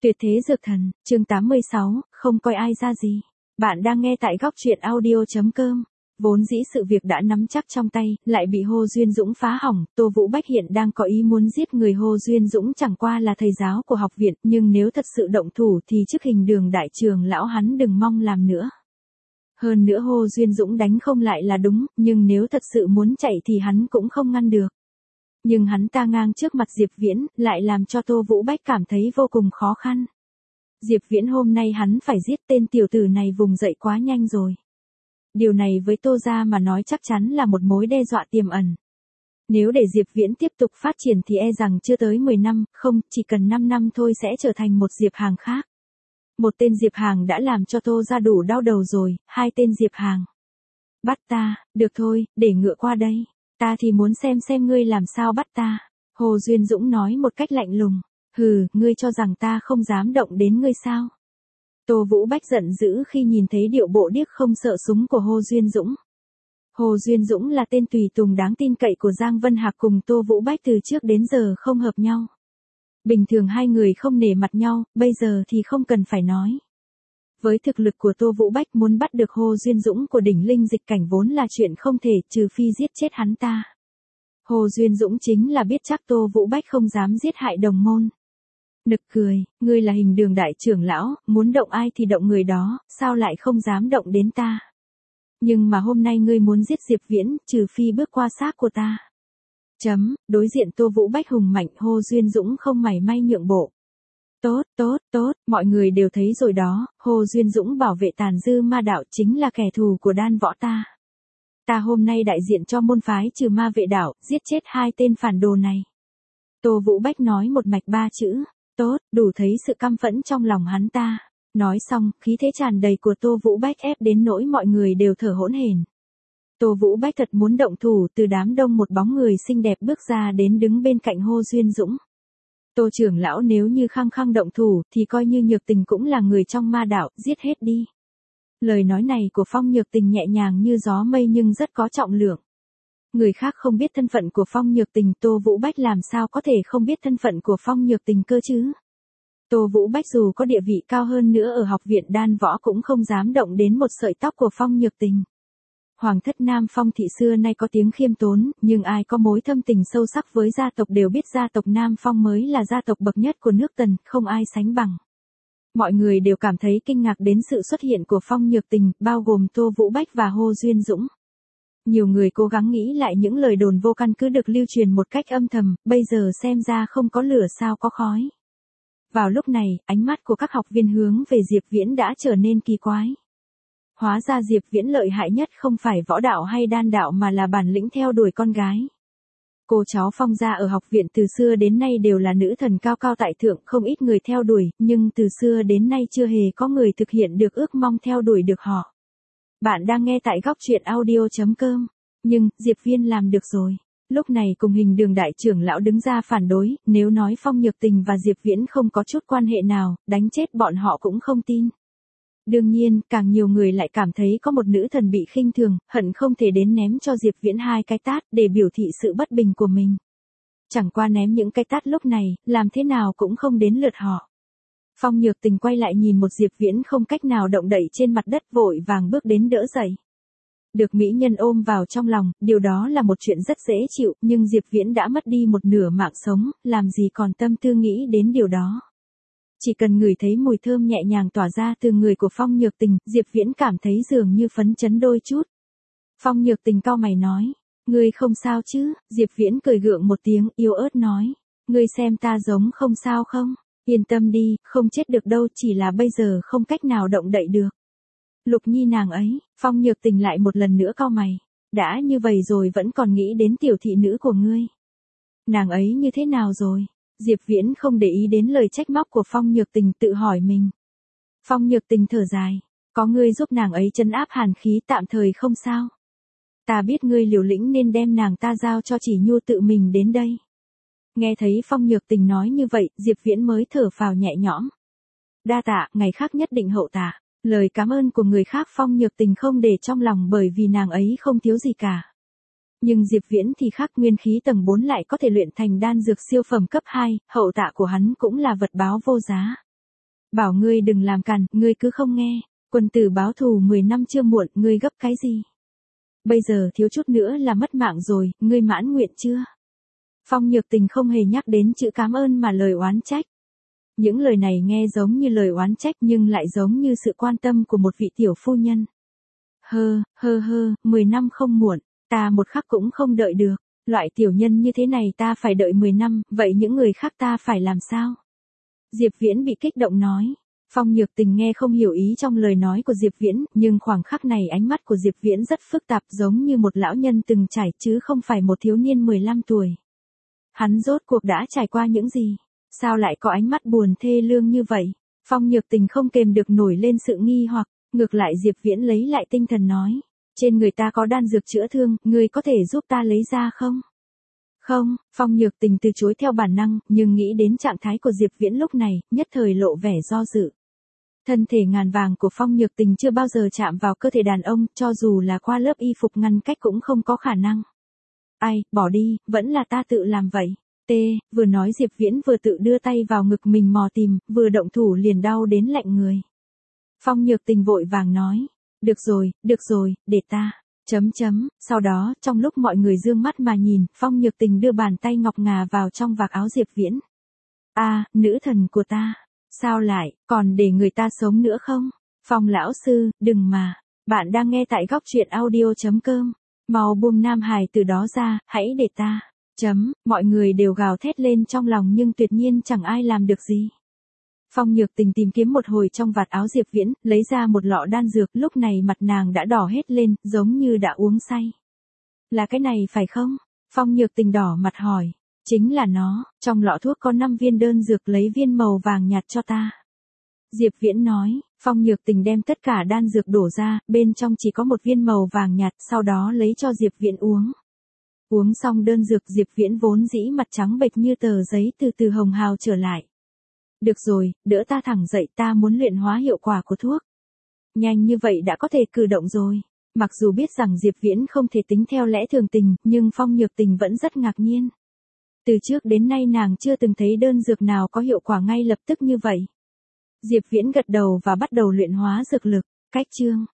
Tuyệt thế dược thần, chương 86, không coi ai ra gì. Bạn đang nghe tại góc truyện audio.com. Vốn dĩ sự việc đã nắm chắc trong tay, lại bị Hồ Duyên Dũng phá hỏng. Tô Vũ Bách hiện đang có ý muốn giết người. Hồ Duyên Dũng chẳng qua là thầy giáo của học viện, nhưng nếu thật sự động thủ thì trước hình đường đại trường lão hắn đừng mong làm nữa. Hơn nữa Hồ Duyên Dũng đánh không lại là đúng, nhưng nếu thật sự muốn chạy thì hắn cũng không ngăn được. Nhưng hắn ta ngang trước mặt Diệp Viễn, lại làm cho Tô Vũ Bách cảm thấy vô cùng khó khăn. Diệp Viễn hôm nay hắn phải giết tên tiểu tử này vùng dậy quá nhanh rồi. Điều này với Tô gia mà nói chắc chắn là một mối đe dọa tiềm ẩn. Nếu để Diệp Viễn tiếp tục phát triển thì e rằng chưa tới 10 năm, không, chỉ cần 5 năm thôi sẽ trở thành một Diệp Hàng khác. Một tên Diệp Hàng đã làm cho Tô gia đủ đau đầu rồi, hai tên Diệp Hàng. Bắt ta, được thôi, để ngựa qua đây. Ta thì muốn xem ngươi làm sao bắt ta. Hồ Duyên Dũng nói một cách lạnh lùng. Hừ, ngươi cho rằng ta không dám động đến ngươi sao? Tô Vũ Bách giận dữ khi nhìn thấy điệu bộ điếc không sợ súng của Hồ Duyên Dũng. Hồ Duyên Dũng là tên tùy tùng đáng tin cậy của Giang Vân Hạc cùng Tô Vũ Bách từ trước đến giờ không hợp nhau. Bình thường hai người không nể mặt nhau, bây giờ thì không cần phải nói. Với thực lực của Tô Vũ Bách muốn bắt được Hồ Duyên Dũng của đỉnh linh dịch cảnh vốn là chuyện không thể, trừ phi giết chết hắn ta. Hồ Duyên Dũng chính là biết chắc Tô Vũ Bách không dám giết hại đồng môn. Nực cười, ngươi là hình đường đại trưởng lão, muốn động ai thì động người đó, sao lại không dám động đến ta. Nhưng mà hôm nay ngươi muốn giết Diệp Viễn, trừ phi bước qua xác của ta. Đối diện Tô Vũ Bách hùng mạnh, Hồ Duyên Dũng không mảy may nhượng bộ. Tốt, mọi người đều thấy rồi đó, Hồ Duyên Dũng bảo vệ tàn dư ma đạo chính là kẻ thù của đan võ ta. Ta hôm nay đại diện cho môn phái trừ ma vệ đạo, giết chết hai tên phản đồ này. Tô Vũ Bách nói một mạch ba chữ, tốt, đủ thấy sự căm phẫn trong lòng hắn ta. Nói xong, khí thế tràn đầy của Tô Vũ Bách ép đến nỗi mọi người đều thở hổn hển. Tô Vũ Bách thật muốn động thủ, từ đám đông một bóng người xinh đẹp bước ra đến đứng bên cạnh Hồ Duyên Dũng. Tô trưởng lão nếu như khăng động thủ thì coi như Nhược Tình cũng là người trong ma đạo, giết hết đi. Lời nói này của Phong Nhược Tình nhẹ nhàng như gió mây nhưng rất có trọng lượng. Người khác không biết thân phận của Phong Nhược Tình, Tô Vũ Bách làm sao có thể không biết thân phận của Phong Nhược Tình cơ chứ. Tô Vũ Bách dù có địa vị cao hơn nữa ở học viện đan võ cũng không dám động đến một sợi tóc của Phong Nhược Tình. Hoàng thất Nam Phong thị xưa nay có tiếng khiêm tốn, nhưng ai có mối thâm tình sâu sắc với gia tộc đều biết gia tộc Nam Phong mới là gia tộc bậc nhất của nước Tần, không ai sánh bằng. Mọi người đều cảm thấy kinh ngạc đến sự xuất hiện của Phong Nhược Tình, bao gồm Tô Vũ Bách và Hồ Duyên Dũng. Nhiều người cố gắng nghĩ lại những lời đồn vô căn cứ được lưu truyền một cách âm thầm, bây giờ xem ra không có lửa sao có khói. Vào lúc này, ánh mắt của các học viên hướng về Diệp Viễn đã trở nên kỳ quái. Hóa ra Diệp Viễn lợi hại nhất không phải võ đạo hay đan đạo mà là bản lĩnh theo đuổi con gái. Cô cháu Phong gia ở học viện từ xưa đến nay đều là nữ thần cao cao tại thượng, không ít người theo đuổi, nhưng từ xưa đến nay chưa hề có người thực hiện được ước mong theo đuổi được họ. Bạn đang nghe tại góc truyện audio.com. Nhưng, Diệp Viễn làm được rồi. Lúc này cùng hình đường đại trưởng lão đứng ra phản đối, nếu nói Phong Nhược Tình và Diệp Viễn không có chút quan hệ nào, đánh chết bọn họ cũng không tin. Đương nhiên, càng nhiều người lại cảm thấy có một nữ thần bị khinh thường, hận không thể đến ném cho Diệp Viễn hai cái tát để biểu thị sự bất bình của mình. Chẳng qua ném những cái tát lúc này, làm thế nào cũng không đến lượt họ. Phong Nhược Tình quay lại nhìn một Diệp Viễn không cách nào động đậy trên mặt đất, vội vàng bước đến đỡ dậy. Được mỹ nhân ôm vào trong lòng, điều đó là một chuyện rất dễ chịu, nhưng Diệp Viễn đã mất đi một nửa mạng sống, làm gì còn tâm tư nghĩ đến điều đó. Chỉ cần ngửi thấy mùi thơm nhẹ nhàng tỏa ra từ người của Phong Nhược Tình, Diệp Viễn cảm thấy dường như phấn chấn đôi chút. Phong Nhược Tình cau mày nói, ngươi không sao chứ? Diệp Viễn cười gượng một tiếng, yếu ớt nói, ngươi xem ta giống không sao không? Yên tâm đi, không chết được đâu, chỉ là bây giờ không cách nào động đậy được. Lục Nhi nàng ấy, Phong Nhược Tình lại một lần nữa cau mày, đã như vậy rồi vẫn còn nghĩ đến tiểu thị nữ của ngươi. Nàng ấy như thế nào rồi? Diệp Viễn không để ý đến lời trách móc của Phong Nhược Tình, tự hỏi mình. Phong Nhược Tình thở dài, có ngươi giúp nàng ấy trấn áp hàn khí tạm thời không sao. Ta biết ngươi liều lĩnh nên đem nàng ta giao cho Chỉ Nhu tự mình đến đây. Nghe thấy Phong Nhược Tình nói như vậy, Diệp Viễn mới thở phào nhẹ nhõm. Đa tạ, ngày khác nhất định hậu tạ. Lời cảm ơn của người khác Phong Nhược Tình không để trong lòng bởi vì nàng ấy không thiếu gì cả. Nhưng Diệp Viễn thì khác, nguyên khí tầng 4 lại có thể luyện thành đan dược siêu phẩm cấp 2, hậu tạ của hắn cũng là vật báo vô giá. Bảo ngươi đừng làm càn, ngươi cứ không nghe. Quân tử báo thù 10 năm chưa muộn, ngươi gấp cái gì? Bây giờ thiếu chút nữa là mất mạng rồi, ngươi mãn nguyện chưa? Phong Nhược Tình không hề nhắc đến chữ cảm ơn mà lời oán trách. Những lời này nghe giống như lời oán trách nhưng lại giống như sự quan tâm của một vị tiểu phu nhân. 10 năm không muộn, ta một khắc cũng không đợi được. Loại tiểu nhân như thế này ta phải đợi 10 năm, vậy những người khác ta phải làm sao? Diệp Viễn bị kích động nói. Phong Nhược Tình nghe không hiểu ý trong lời nói của Diệp Viễn, nhưng khoảng khắc này ánh mắt của Diệp Viễn rất phức tạp giống như một lão nhân từng trải chứ không phải một thiếu niên 15 tuổi. Hắn rốt cuộc đã trải qua những gì? Sao lại có ánh mắt buồn thê lương như vậy? Phong Nhược Tình không kềm được nổi lên sự nghi hoặc, ngược lại Diệp Viễn lấy lại tinh thần nói. Trên người ta có đan dược chữa thương, ngươi có thể giúp ta lấy ra không? Không, Phong Nhược Tình từ chối theo bản năng, nhưng nghĩ đến trạng thái của Diệp Viễn lúc này, nhất thời lộ vẻ do dự. Thân thể ngàn vàng của Phong Nhược Tình chưa bao giờ chạm vào cơ thể đàn ông, cho dù là qua lớp y phục ngăn cách cũng không có khả năng. Ai, bỏ đi, vẫn là ta tự làm vậy. Vừa nói Diệp Viễn vừa tự đưa tay vào ngực mình mò tìm, vừa động thủ liền đau đến lạnh người. Phong Nhược Tình vội vàng nói, được rồi, để ta. Sau đó, trong lúc mọi người dương mắt mà nhìn, Phong Nhược Tình đưa bàn tay ngọc ngà vào trong vạt áo Diệp Viễn. Nữ thần của ta, sao lại, còn để người ta sống nữa không? Phong lão sư, đừng mà. Bạn đang nghe tại góc truyện audio.com. Mau buông nam hài từ đó ra, hãy để ta. Mọi người đều gào thét lên trong lòng nhưng tuyệt nhiên chẳng ai làm được gì. Phong Nhược Tình tìm kiếm một hồi trong vạt áo Diệp Viễn, lấy ra một lọ đan dược, lúc này mặt nàng đã đỏ hết lên, giống như đã uống say. Là cái này phải không? Phong Nhược Tình đỏ mặt hỏi. Chính là nó, trong lọ thuốc có 5 viên đơn dược, lấy viên màu vàng nhạt cho ta. Diệp Viễn nói. Phong Nhược Tình đem tất cả đan dược đổ ra, bên trong chỉ có một viên màu vàng nhạt, sau đó lấy cho Diệp Viễn uống. Uống xong đơn dược, Diệp Viễn vốn dĩ mặt trắng bệch như tờ giấy từ từ hồng hào trở lại. Được rồi, đỡ ta thẳng dậy, ta muốn luyện hóa hiệu quả của thuốc. Nhanh như vậy đã có thể cử động rồi. Mặc dù biết rằng Diệp Viễn không thể tính theo lẽ thường tình, nhưng Phong Nhược Tình vẫn rất ngạc nhiên. Từ trước đến nay nàng chưa từng thấy đơn dược nào có hiệu quả ngay lập tức như vậy. Diệp Viễn gật đầu và bắt đầu luyện hóa dược lực. Cách chương